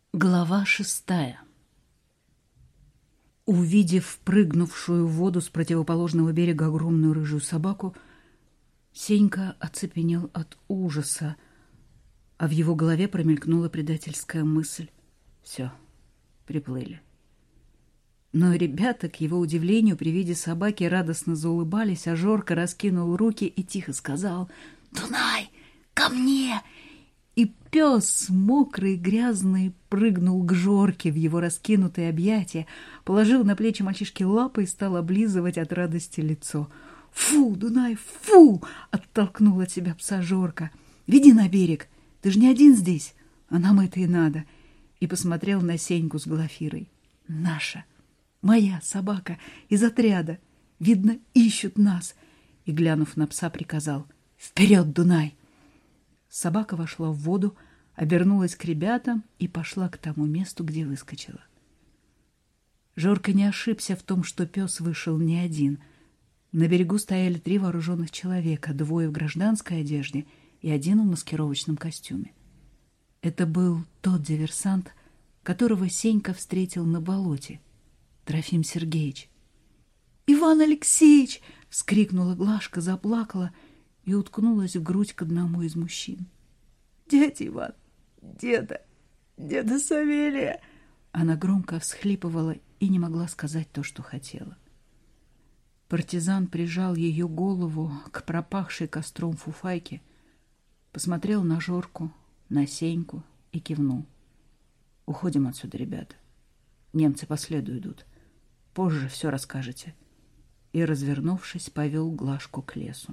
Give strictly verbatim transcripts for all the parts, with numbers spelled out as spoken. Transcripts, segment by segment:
Глава шестая. Увидев прыгнувшую в воду с противоположного берега огромную рыжую собаку, Сенька оцепенел от ужаса, а в его голове промелькнула предательская мысль. Все, приплыли. Но ребята, к его удивлению, при виде собаки радостно заулыбались, а Жорка раскинул руки и тихо сказал: «Дунай, ко мне!» И пес, мокрый и грязный, прыгнул к Жорке в его раскинутые объятия, положил на плечи мальчишки лапы и стал облизывать от радости лицо. «Фу, Дунай, фу!» — оттолкнул от себя пса Жорка. «Веди на берег, ты же не один здесь, а нам это и надо». И посмотрел на Сеньку с Глафирой. «Наша, моя собака из отряда, видно, ищут нас». И, глянув на пса, приказал: «Вперед, Дунай!» Собака вошла в воду, обернулась к ребятам и пошла к тому месту, где выскочила. Жорка не ошибся в том, что пес вышел не один. На берегу стояли три вооруженных человека, двое в гражданской одежде и один в маскировочном костюме. Это был тот диверсант, которого Сенька встретил на болоте, Трофим Сергеевич. «Иван Алексеевич!» — вскрикнула Глашка, заплакала и уткнулась в грудь к одному из мужчин. «Дядя Иван! Деда! Деда Савелия!» Она громко всхлипывала и не могла сказать то, что хотела. Партизан прижал ее голову к пропахшей костром фуфайке, посмотрел на Жорку, на Сеньку и кивнул. «Уходим отсюда, ребята. Немцы по следу идут. Позже все расскажете». И, развернувшись, повел Глашку к лесу.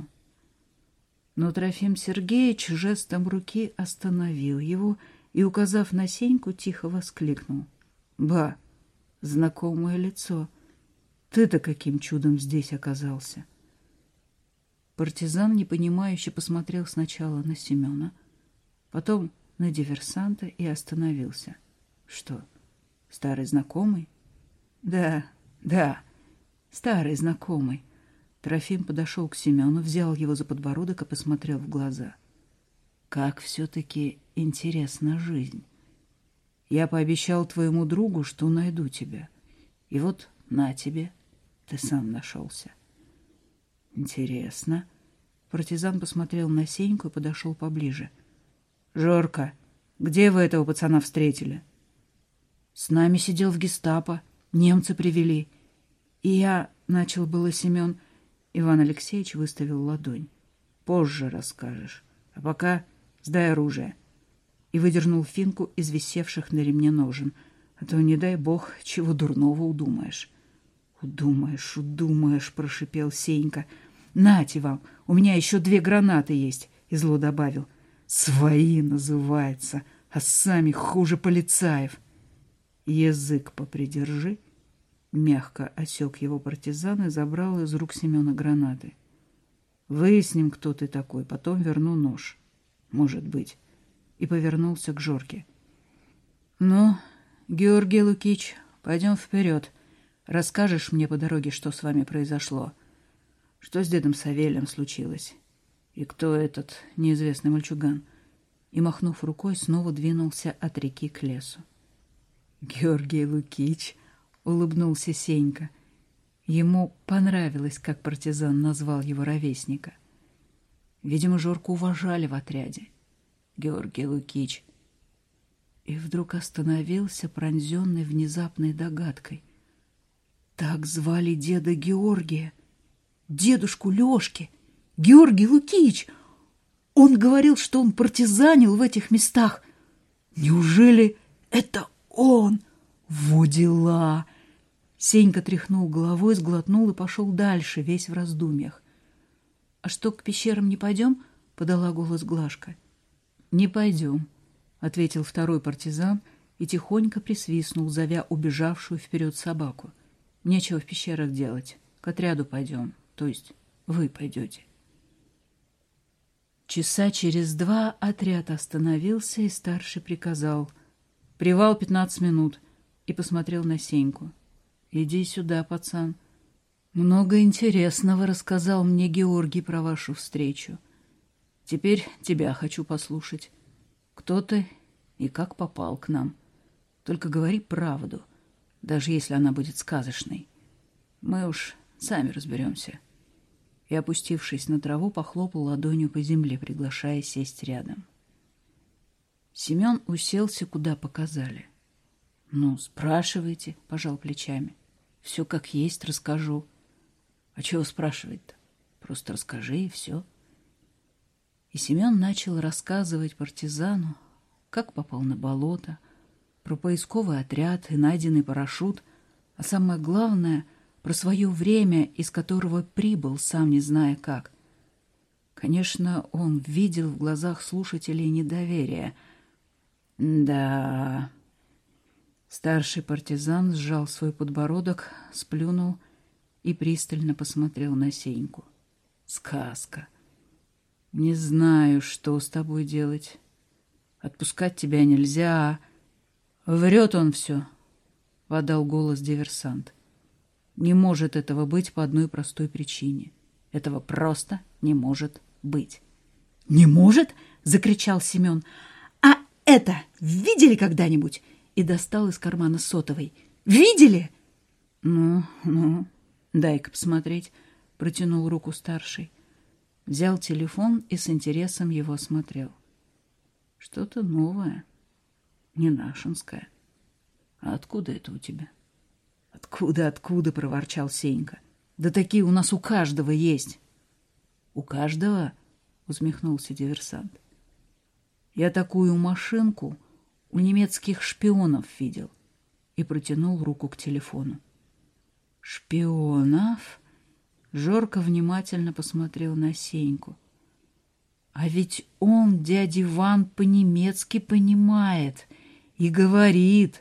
Но Трофим Сергеевич жестом руки остановил его и, указав на Сеньку, тихо воскликнул: «Ба, знакомое лицо! Ты-то каким чудом здесь оказался?» Партизан непонимающе посмотрел сначала на Семена, потом на диверсанта и остановился. «Что, старый знакомый?» «Да, да, старый знакомый». Трофим подошел к Семену, взял его за подбородок и посмотрел в глаза. «Как все-таки интересна жизнь. Я пообещал твоему другу, что найду тебя. И вот на тебе, ты сам нашелся». «Интересно». Партизан посмотрел на Сеньку и подошел поближе. «Жорка, где вы этого пацана встретили?» «С нами сидел в гестапо. Немцы привели. И я...» — начал было Семен. Иван Алексеевич выставил ладонь. «Позже расскажешь. А пока сдай оружие». И выдернул финку из висевших на ремне ножен. А то, не дай бог, чего дурного удумаешь. «Удумаешь, удумаешь», — прошипел Сенька. «Нате вам, у меня еще две гранаты есть», — и зло добавил. «Свои называется, а сами хуже полицаев». «Язык попридержи». Мягко осек его партизан и забрал из рук Семена гранаты. «Выясним, кто ты такой, потом верну нож. Может быть». И повернулся к Жорке. «Ну, Георгий Лукич, пойдем вперед. Расскажешь мне по дороге, что с вами произошло. Что с дедом Савелием случилось? И кто этот неизвестный мальчуган?» И, махнув рукой, снова двинулся от реки к лесу. «Георгий Лукич», — улыбнулся Сенька. Ему понравилось, как партизан назвал его ровесника. Видимо, Жорку уважали в отряде. Георгий Лукич. И вдруг остановился, пронзенный внезапной догадкой. Так звали деда Георгия, дедушку Лёшки, Георгий Лукич. Он говорил, что он партизанил в этих местах. Неужели это он? Во дела! Сенька тряхнул головой, сглотнул и пошел дальше, весь в раздумьях. — А что, к пещерам не пойдем? — подала голос Глашка. — Не пойдем, — ответил второй партизан и тихонько присвистнул, зовя убежавшую вперед собаку. — Нечего в пещерах делать. К отряду пойдем. То есть вы пойдете. Часа через два отряд остановился, и старший приказал: «Привал пятнадцать минут», и посмотрел на Сеньку. «Иди сюда, пацан. Много интересного рассказал мне Георгий про вашу встречу. Теперь тебя хочу послушать. Кто ты и как попал к нам?» Только говори правду, даже если она будет сказочной. Мы уж сами разберемся». И, опустившись на траву, похлопал ладонью по земле, приглашая сесть рядом. Семен уселся, куда показали. «Ну, спрашивайте», — пожал плечами. «Все как есть расскажу». «А чего спрашивать-то? Просто расскажи, и все». И Семен начал рассказывать партизану, как попал на болото, про поисковый отряд и найденный парашют, а самое главное — про свое время, из которого прибыл, сам не зная как. Конечно, он видел в глазах слушателей недоверие. Да. Старший партизан сжал свой подбородок, сплюнул и пристально посмотрел на Сеньку. «Сказка. Не знаю, что с тобой делать. Отпускать тебя нельзя. Врет он все», — подал голос диверсант. «Не может этого быть по одной простой причине. Этого просто не может быть». «Не может?» — закричал Семен. «А это видели когда-нибудь?» И достал из кармана сотовый. «Видели?» «Ну, ну, дай-ка посмотреть», — протянул руку старший. Взял телефон и с интересом его осмотрел. «Что-то новое, не нашинское. А откуда это у тебя?» «Откуда, откуда?» — проворчал Сенька. «Да такие у нас у каждого есть». «У каждого?» — усмехнулся диверсант. «Я такую машинку у немецких шпионов видел» и протянул руку к телефону. «Шпионов?» — Жорко внимательно посмотрел на Сеньку. «А ведь он, дядя Иван, по-немецки понимает и говорит».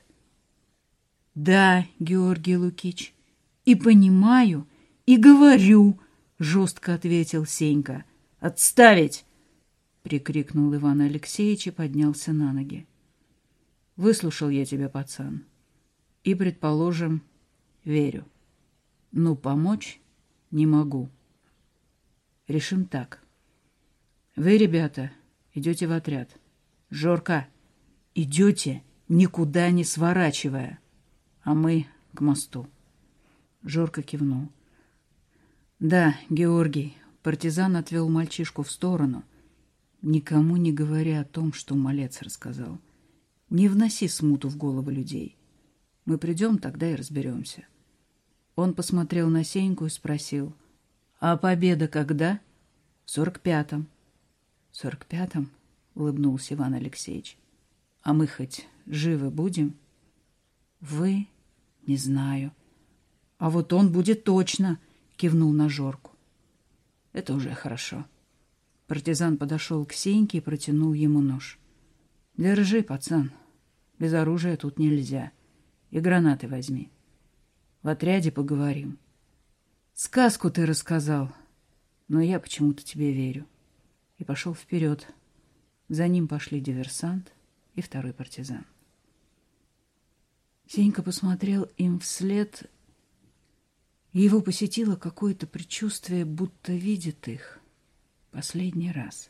«Да, Георгий Лукич, и понимаю, и говорю», — жестко ответил Сенька. «Отставить!» — прикрикнул Иван Алексеевич и поднялся на ноги. «Выслушал я тебя, пацан, и, предположим, верю. Но помочь не могу. Решим так. Вы, ребята, идете в отряд. Жорка, идете, никуда не сворачивая. А мы к мосту». Жорка кивнул. «Да, Георгий», — партизан отвел мальчишку в сторону, никому не говоря о том, что малец рассказал. «Не вноси смуту в головы людей. Мы придем, тогда и разберемся». Он посмотрел на Сеньку и спросил: «А победа когда?» «В сорок пятом». «В сорок пятом?» — улыбнулся Иван Алексеевич. «А мы хоть живы будем?» «Вы? Не знаю». «А вот он будет точно», — кивнул на Жорку. «Это уже хорошо». Партизан подошел к Сеньке и протянул ему нож. «Держи, пацан. Без оружия тут нельзя. И гранаты возьми. В отряде поговорим. Сказку ты рассказал, но я почему-то тебе верю». И пошел вперед. За ним пошли диверсант и второй партизан. Сенька посмотрел им вслед, и его посетило какое-то предчувствие, будто видит их последний раз.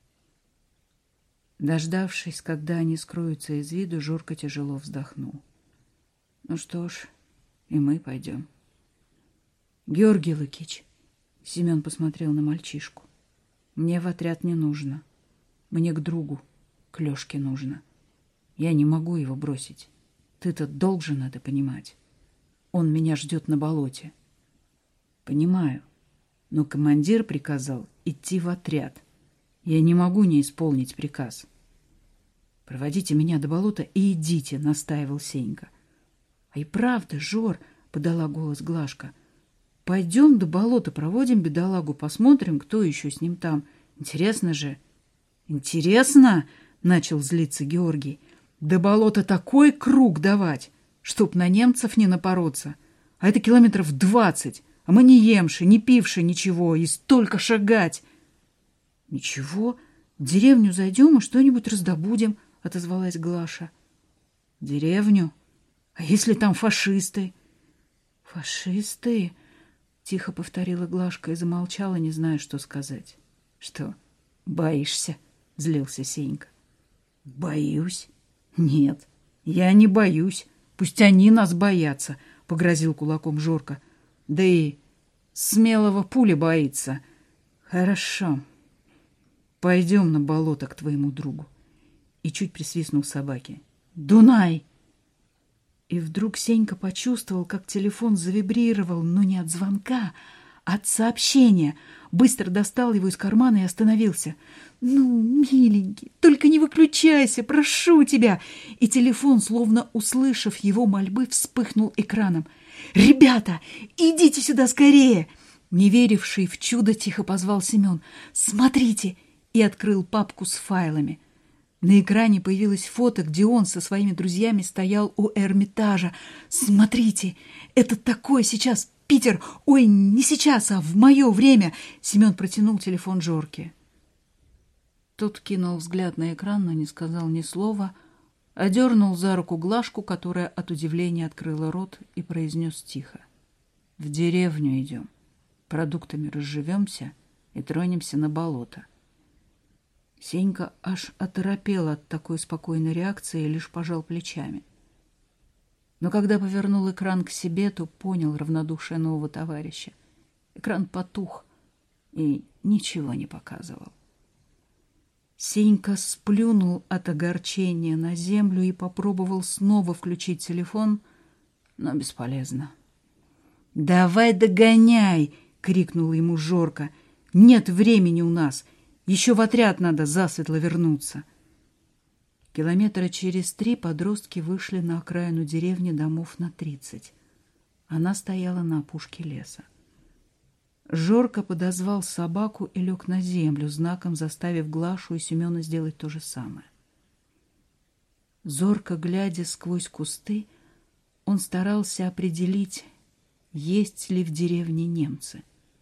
Дождавшись, когда они скроются из виду, Жорка тяжело вздохнул. «Ну что ж, и мы пойдем». «Георгий Лукич», — Семен посмотрел на мальчишку, — «мне в отряд не нужно. Мне к другу, к Лёшке нужно. Я не могу его бросить. Ты-то должен это понимать. Он меня ждет на болоте». «Понимаю, но командир приказал идти в отряд. Я не могу не исполнить приказ». «Проводите меня до болота и идите», — настаивал Сенька. «А и правда, Жор», — подала голос Глашка, — «пойдем до болота, проводим бедолагу, посмотрим, кто еще с ним там. Интересно же». «Интересно?» — начал злиться Георгий. «До болота такой круг давать, чтоб на немцев не напороться. А это километров двадцать, а мы не емши, не пивши ничего, и столько шагать». «Ничего, в деревню зайдем и что-нибудь раздобудем», — отозвалась Глаша. «В деревню? А если там фашисты?» «Фашисты?» — тихо повторила Глашка и замолчала, не зная, что сказать. «Что, боишься?» — злился Сенька. «Боюсь? Нет, Я не боюсь. Пусть они нас боятся, — погрозил кулаком Жорка. Да и смелого пуля боится. Хорошо. Пойдем на болото к твоему другу. И чуть присвистнул собаке. Дунай! И вдруг Сенька почувствовал, как телефон завибрировал, но не от звонка, а от сообщения. Быстро достал его из кармана и остановился. «Ну, миленький, только не выключайся, прошу тебя!» И телефон, словно услышав его мольбы, вспыхнул экраном. «Ребята, идите сюда скорее!» Не веривший в чудо, тихо позвал Семен. «Смотрите!» И открыл папку с файлами. На экране появилось фото, где он со своими друзьями стоял у Эрмитажа. «Смотрите, это такой сейчас Питер! Ой, не сейчас, а в мое время!» Семен протянул телефон Жорке. Тот кинул взгляд на экран, но не сказал ни слова, а дернул за руку Глашку, которая от удивления открыла рот, и произнес тихо. «В деревню идем, продуктами разживемся и тронемся на болото». Сенька аж оторопел от такой спокойной реакции и лишь пожал плечами. Но когда повернул экран к себе, то понял равнодушие нового товарища. Экран потух и ничего не показывал. Сенька сплюнул от огорчения на землю и попробовал снова включить телефон, но бесполезно. «Давай догоняй!» — крикнул ему Жорка. «Нет времени у нас! Еще в отряд надо засветло вернуться!» Километра через три подростки вышли на окраину деревни домов на тридцать. Она стояла на опушке леса. Жорка подозвал собаку и лег на землю, знаком заставив Глашу и Семена сделать то же самое. Зорко глядя сквозь кусты, он старался определить, есть ли в деревне немцы.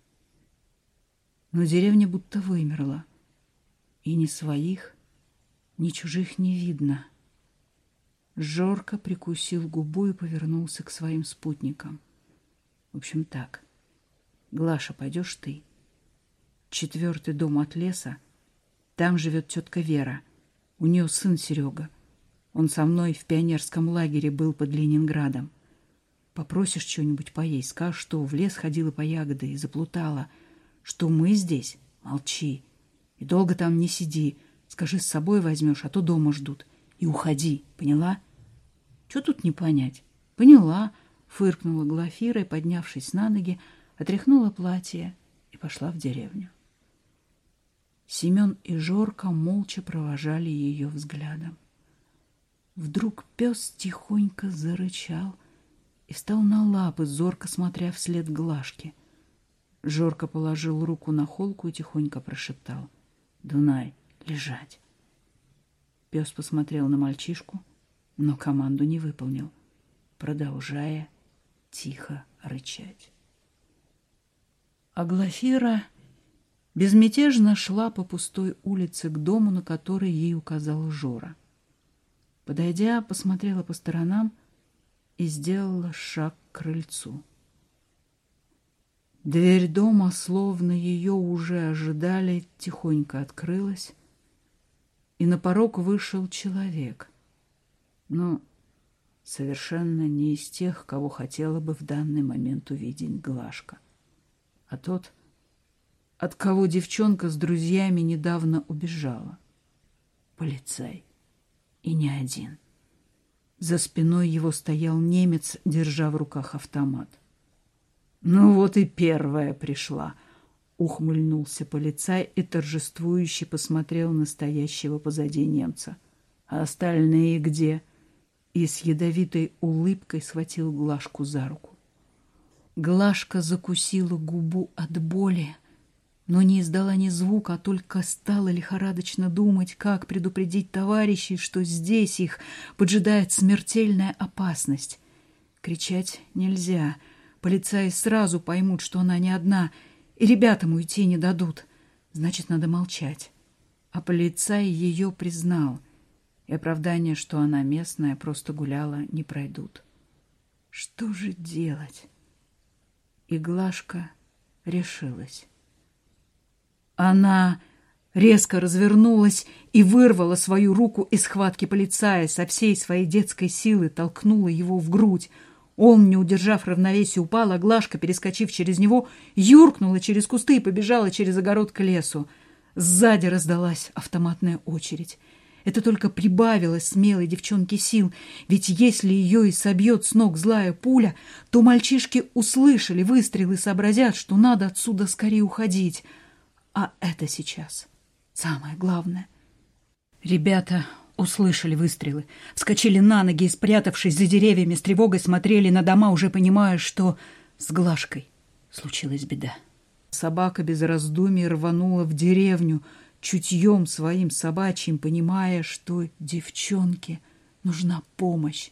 Но деревня будто вымерла, и ни своих, ни чужих не видно. Жорка прикусил губу и повернулся к своим спутникам. В общем, так. Глаша, пойдешь ты. Четвертый дом от леса. Там живет тетка Вера. У нее сын Серега. Он со мной в пионерском лагере был под Ленинградом. Попросишь что-нибудь поесть, скажешь, что в лес ходила по ягоды и заплутала. Что мы здесь? Молчи. И долго там не сиди. Скажи, с собой возьмешь, а то дома ждут. И уходи, поняла? Что тут не понять? Поняла, фыркнула Глафира и, поднявшись на ноги, отряхнула платье и пошла в деревню. Семен и Жорка молча провожали ее взглядом. Вдруг пес тихонько зарычал и встал на лапы, зорко смотря вслед Глашке. Жорка положил руку на холку и тихонько прошептал: «Дунай, лежать!» Пес посмотрел на мальчишку, но команду не выполнил, продолжая тихо рычать. А Глафира безмятежно шла по пустой улице к дому, на который ей указал Жора. Подойдя, посмотрела по сторонам и сделала шаг к крыльцу. Дверь дома, словно ее уже ожидали, тихонько открылась, и на порог вышел человек, но совершенно не из тех, кого хотела бы в данный момент увидеть Глашка, а тот, от кого девчонка с друзьями недавно убежала. Полицай. И не один. За спиной его стоял немец, держа в руках автомат. «Ну вот и первая пришла», — ухмыльнулся полицай и торжествующе посмотрел на стоящего позади немца. «А остальные где?» И с ядовитой улыбкой схватил Глашку за руку. Глашка закусила губу от боли, но не издала ни звука, а только стала лихорадочно думать, как предупредить товарищей, что здесь их поджидает смертельная опасность. Кричать нельзя. Полицаи сразу поймут, что она не одна, и ребятам уйти не дадут. Значит, надо молчать. А полицай ее признал, и оправдание, что она местная, просто гуляла, не пройдут. Что же делать? И Глашка решилась. Она резко развернулась и вырвала свою руку из схватки полицая, со всей своей детской силы толкнула его в грудь. Он, не удержав равновесия, упал, а Глашка, перескочив через него, юркнула через кусты и побежала через огород к лесу. Сзади раздалась автоматная очередь. Это только прибавило смелой девчонке сил, ведь если ее и собьет с ног злая пуля, то мальчишки услышали выстрел и сообразят, что надо отсюда скорее уходить. А это сейчас самое главное. Ребята услышали выстрелы, вскочили на ноги и, спрятавшись за деревьями, с тревогой смотрели на дома, уже понимая, что с Глашкой случилась беда. Собака без раздумий рванула в деревню, чутьем своим собачьим, понимая, что девчонке нужна помощь.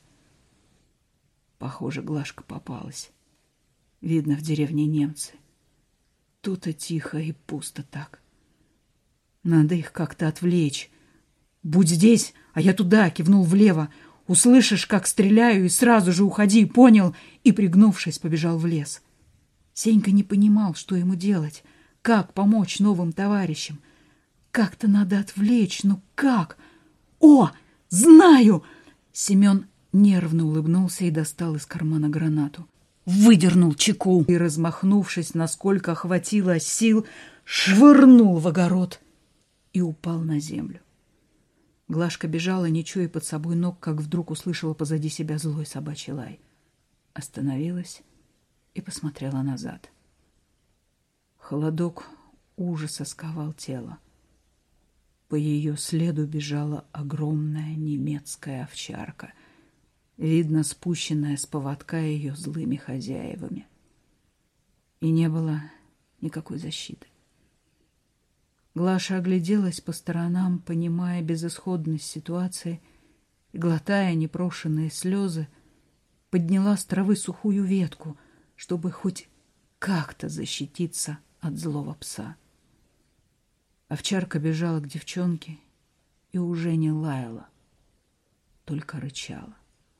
Похоже, Глашка попалась. Видно, в деревне немцы. Тут-то тихо и пусто так. Надо их как-то отвлечь. «Будь здесь, а я туда», — кивнул влево. «Услышишь, как стреляю, и сразу же уходи, понял?» И, пригнувшись, побежал в лес. Сенька не понимал, что ему делать, как помочь новым товарищам. Как-то надо отвлечь, но как? «О, знаю!» Семен нервно улыбнулся и достал из кармана гранату. Выдернул чеку и, размахнувшись, насколько хватило сил, швырнул в огород и упал на землю. Глашка бежала, не чуя под собой ног, как вдруг услышала позади себя злой собачий лай. Остановилась и посмотрела назад. Холодок ужаса сковал тело. По ее следу бежала огромная немецкая овчарка, видно, спущенная с поводка ее злыми хозяевами. И не было никакой защиты. Глаша огляделась по сторонам, понимая безысходность ситуации, и, глотая непрошенные слезы, подняла с травы сухую ветку, чтобы хоть как-то защититься от злого пса. Овчарка бежала к девчонке и уже не лаяла, только рычала.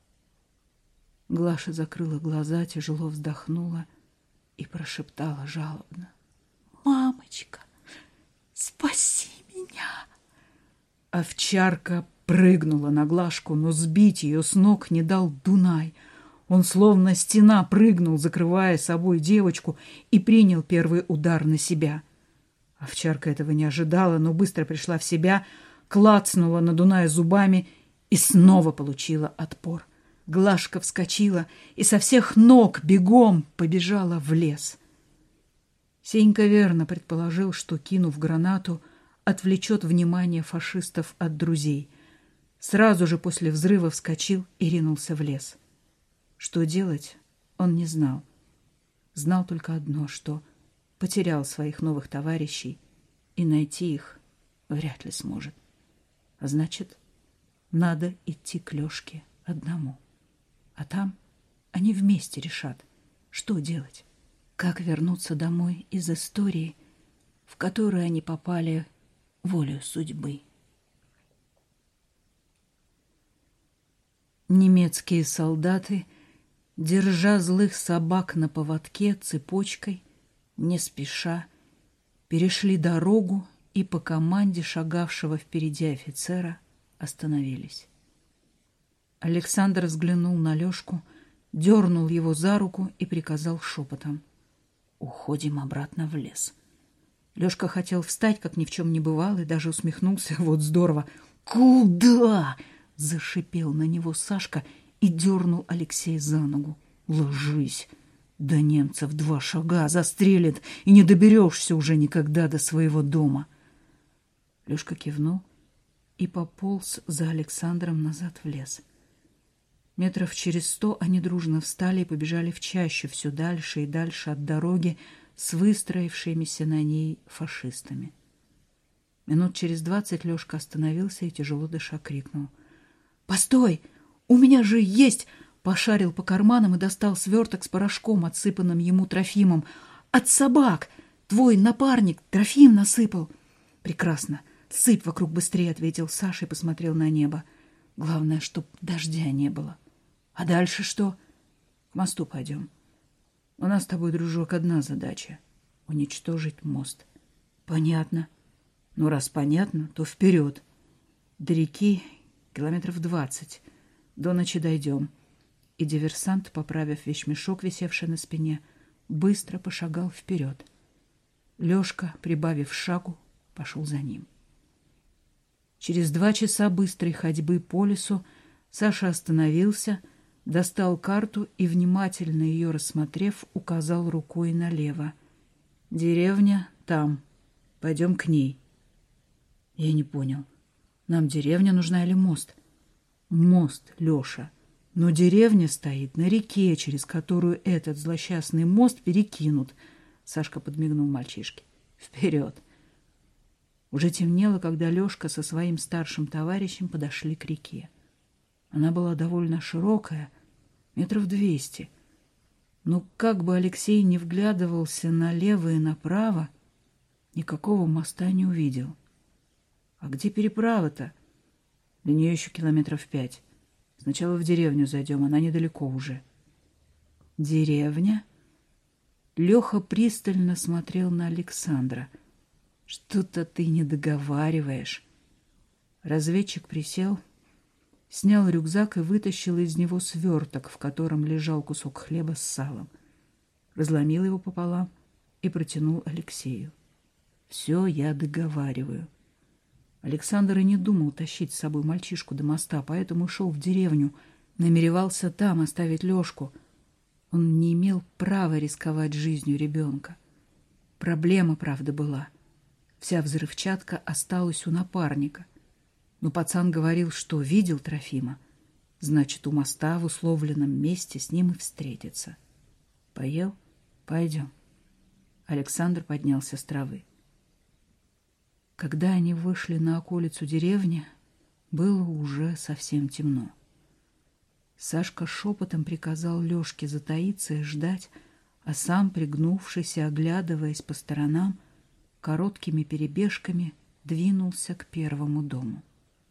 Глаша закрыла глаза, тяжело вздохнула и прошептала жалобно: «Мамочка, спаси меня!» Овчарка прыгнула на Глашку, но сбить ее с ног не дал Дунай. Он словно стена прыгнул, закрывая собой девочку, и принял первый удар на себя. Овчарка этого не ожидала, но быстро пришла в себя, клацнула на Дуная зубами и снова получила отпор. Глашка вскочила и со всех ног бегом побежала в лес. Сенька верно предположил, что, кинув гранату, отвлечет внимание фашистов от друзей. Сразу же после взрыва вскочил и ринулся в лес. Что делать, он не знал. Знал только одно, что потерял своих новых товарищей и найти их вряд ли сможет. А значит, надо идти к Лёшке одному. А там они вместе решат, что делать, как вернуться домой из истории, в которую они попали волею судьбы. Немецкие солдаты, держа злых собак на поводке цепочкой, не спеша, перешли дорогу и по команде шагавшего впереди офицера остановились. Александр взглянул на Лёшку, дернул его за руку и приказал шепотом: «Уходим обратно в лес». Лёшка хотел встать, как ни в чем не бывало, и даже усмехнулся. Вот здорово! «Куда?» — зашипел на него Сашка и дернул Алексея за ногу. «Ложись! До немцев два шага, застрелят, и не доберешься уже никогда до своего дома». Лёшка кивнул и пополз за Александром назад в лес. Метров через сто они дружно встали и побежали в чащу, все дальше и дальше от дороги с выстроившимися на ней фашистами. Минут через двадцать Лёшка остановился и, тяжело дыша, крикнул: «Постой! У меня же есть!» Пошарил по карманам и достал сверток с порошком, отсыпанным ему Трофимом. «От собак! Твой напарник Трофим насыпал!» «Прекрасно! Сыпь вокруг быстрее!» — ответил Саша и посмотрел на небо. «Главное, чтоб дождя не было. А дальше что? К мосту пойдем. У нас с тобой, дружок, одна задача — уничтожить мост». «Понятно. Ну, раз понятно, то вперед. До реки километров двадцать. До ночи дойдем. И диверсант, поправив вещмешок, висевший на спине, быстро пошагал вперед. Лёшка, прибавив шагу, пошел за ним. Через два часа быстрой ходьбы по лесу Саша остановился, достал карту и, внимательно ее рассмотрев, указал рукой налево. «Деревня там. Пойдем к ней». Я не понял. Нам деревня нужна или мост? Мост, Леша. Но деревня стоит на реке, через которую этот злосчастный мост перекинут. Сашка подмигнул мальчишке. Вперед. Уже темнело, когда Лешка со своим старшим товарищем подошли к реке. Она была довольно широкая, метров двести. Но как бы Алексей не вглядывался налево и направо, никакого моста не увидел. А где переправа-то? До нее еще километров пять. Сначала в деревню зайдем, она недалеко уже. Деревня? Леха пристально смотрел на Александра. Что-то ты не договариваешь. Разведчик присел, снял рюкзак и вытащил из него сверток, в котором лежал кусок хлеба с салом. Разломил его пополам и протянул Алексею. Все я договариваю. Александр и не думал тащить с собой мальчишку до моста, поэтому шел в деревню, намеревался там оставить Лешку. Он не имел права рисковать жизнью ребенка. Проблема, правда, была. Вся взрывчатка осталась у напарника. Но пацан говорил, что видел Трофима. Значит, у моста в условленном месте с ним и встретится. Поел? Пойдем. Александр поднялся с травы. Когда они вышли на околицу деревни, было уже совсем темно. Сашка шепотом приказал Лешке затаиться и ждать, а сам, пригнувшись и оглядываясь по сторонам, короткими перебежками двинулся к первому дому.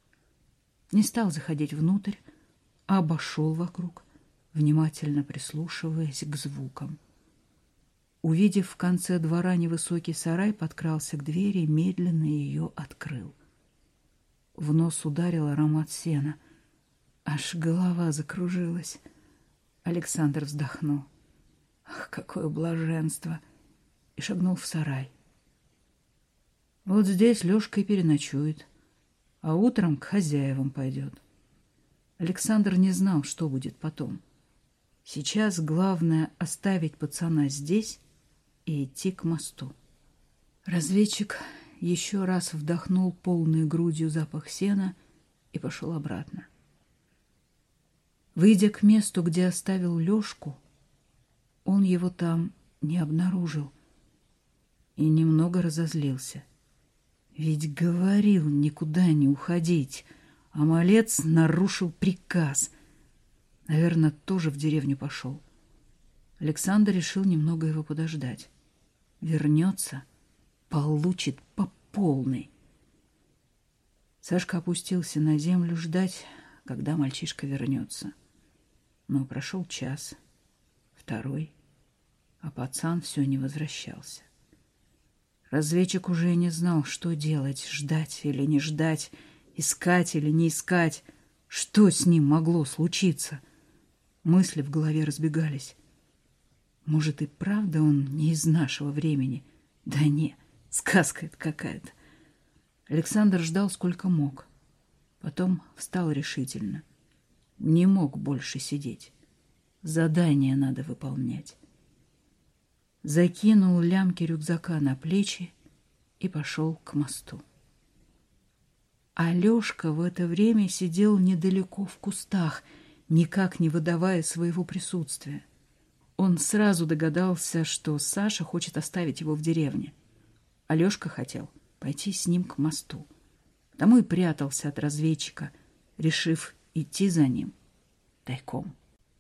Не стал заходить внутрь, а обошел вокруг, внимательно прислушиваясь к звукам. Увидев в конце двора невысокий сарай, подкрался к двери и медленно ее открыл. В нос ударил аромат сена. Аж голова закружилась. Александр вздохнул. Ах, какое блаженство! И шагнул в сарай. Вот здесь Лешка и переночует, а утром к хозяевам пойдет. Александр не знал, что будет потом. Сейчас главное — оставить пацана здесь и идти к мосту. Разведчик еще раз вдохнул полной грудью запах сена и пошел обратно. Выйдя к месту, где оставил Лешку, он его там не обнаружил и немного разозлился. Ведь говорил никуда не уходить, а малец нарушил приказ. Наверное, тоже в деревню пошел. Александр решил немного его подождать. Вернется, получит по полной. Сашка опустился на землю ждать, когда мальчишка вернется. Но прошел час, второй, а пацан все не возвращался. Разведчик уже не знал, что делать, ждать или не ждать, искать или не искать. Что с ним могло случиться? Мысли в голове разбегались. Может, и правда он не из нашего времени? Да не, сказка это какая-то. Александр ждал сколько мог. Потом встал решительно. Не мог больше сидеть. Задание надо выполнять. Закинул лямки рюкзака на плечи и пошел к мосту. А Лешка в это время сидел недалеко в кустах, никак не выдавая своего присутствия. Он сразу догадался, что Саша хочет оставить его в деревне. А Лешка хотел пойти с ним к мосту. Потому и прятался от разведчика, решив идти за ним тайком.